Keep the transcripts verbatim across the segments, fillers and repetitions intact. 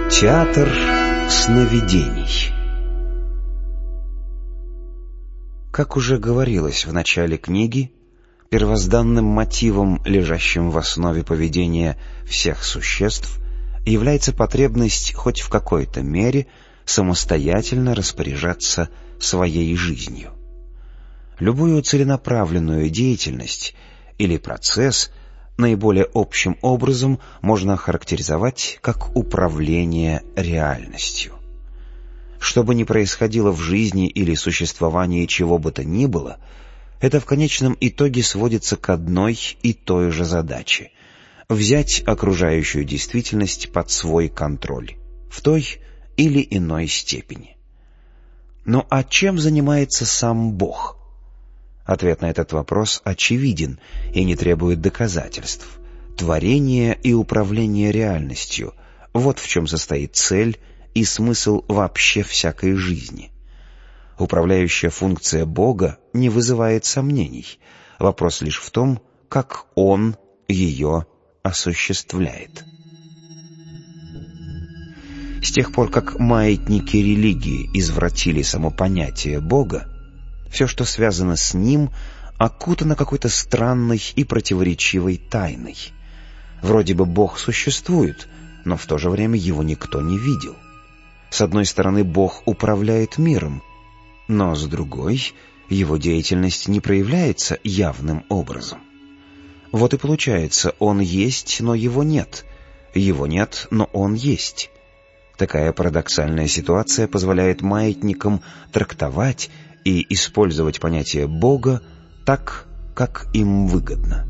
Театр сновидений. Как уже говорилось в начале книги, первозданным мотивом, лежащим в основе поведения всех существ, является потребность хоть в какой-то мере самостоятельно распоряжаться своей жизнью. Любую целенаправленную деятельность или процесс наиболее общим образом можно охарактеризовать как управление реальностью. Что бы ни происходило в жизни или существовании чего бы то ни было, это в конечном итоге сводится к одной и той же задаче — взять окружающую действительность под свой контроль в той или иной степени. Но а чем занимается сам Бог? Ответ на этот вопрос очевиден и не требует доказательств. Творение и управление реальностью — вот в чем состоит цель и смысл вообще всякой жизни. Управляющая функция Бога не вызывает сомнений. Вопрос лишь в том, как Он ее осуществляет. С тех пор, как маятники религии извратили само понятие Бога, все, что связано с Ним, окутано какой-то странной и противоречивой тайной. Вроде бы Бог существует, но в то же время Его никто не видел. С одной стороны, Бог управляет миром, но с другой, Его деятельность не проявляется явным образом. Вот и получается, Он есть, но Его нет. Его нет, но Он есть. Такая парадоксальная ситуация позволяет маятникам трактовать и использовать понятие Бога так, как им выгодно.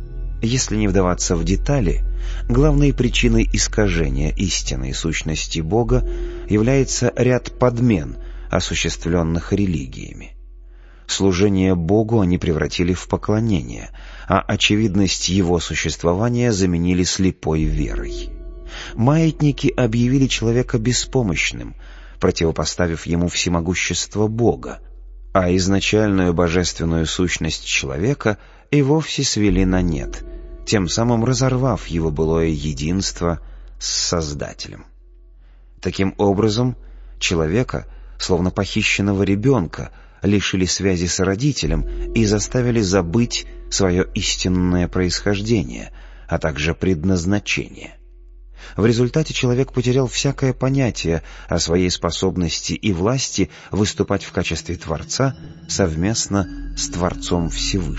Если не вдаваться в детали, главной причиной искажения истинной сущности Бога является ряд подмен, осуществленных религиями. Служение Богу они превратили в поклонение, а очевидность Его существования заменили слепой верой. Маятники объявили человека беспомощным, противопоставив ему всемогущество Бога, а изначальную божественную сущность человека и вовсе свели на нет, тем самым разорвав его былое единство с Создателем. Таким образом, человека, словно похищенного ребенка, лишили связи с родителем и заставили забыть свое истинное происхождение, а также предназначение. В результате человек потерял всякое понятие о своей способности и власти выступать в качестве Творца совместно с Творцом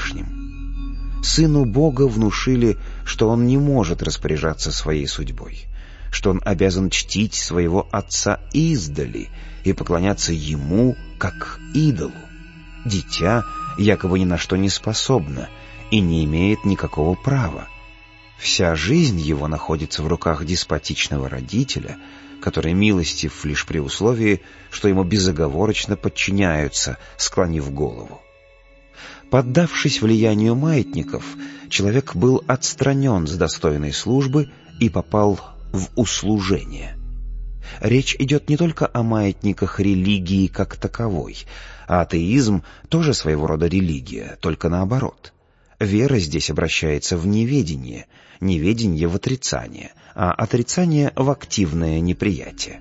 Всевышним. Сыну Бога внушили, что он не может распоряжаться своей судьбой, что он обязан чтить своего Отца издали и поклоняться Ему как идолу. Дитя якобы ни на что не способно и не имеет никакого права. Вся жизнь его находится в руках деспотичного родителя, который милостив лишь при условии, что ему безоговорочно подчиняются, склонив голову. Поддавшись влиянию маятников, человек был отстранен с достойной службы и попал в услужение. Речь идет не только о маятниках религии как таковой, а атеизм тоже своего рода религия, только наоборот. Вера здесь обращается в неведение, неведение в отрицание, а отрицание в активное неприятие.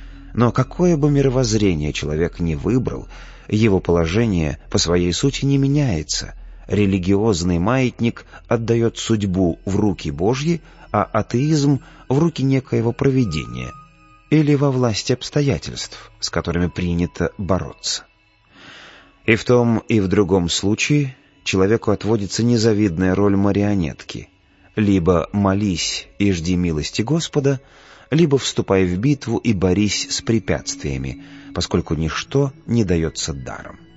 Но какое бы мировоззрение человек ни выбрал, его положение по своей сути не меняется. Религиозный маятник отдает судьбу в руки Божьи, а атеизм в руки некоего провидения или во власть обстоятельств, с которыми принято бороться. И в том, и в другом случае человеку отводится незавидная роль марионетки. Либо молись и жди милости Господа, либо вступай в битву и борись с препятствиями, поскольку ничто не дается даром.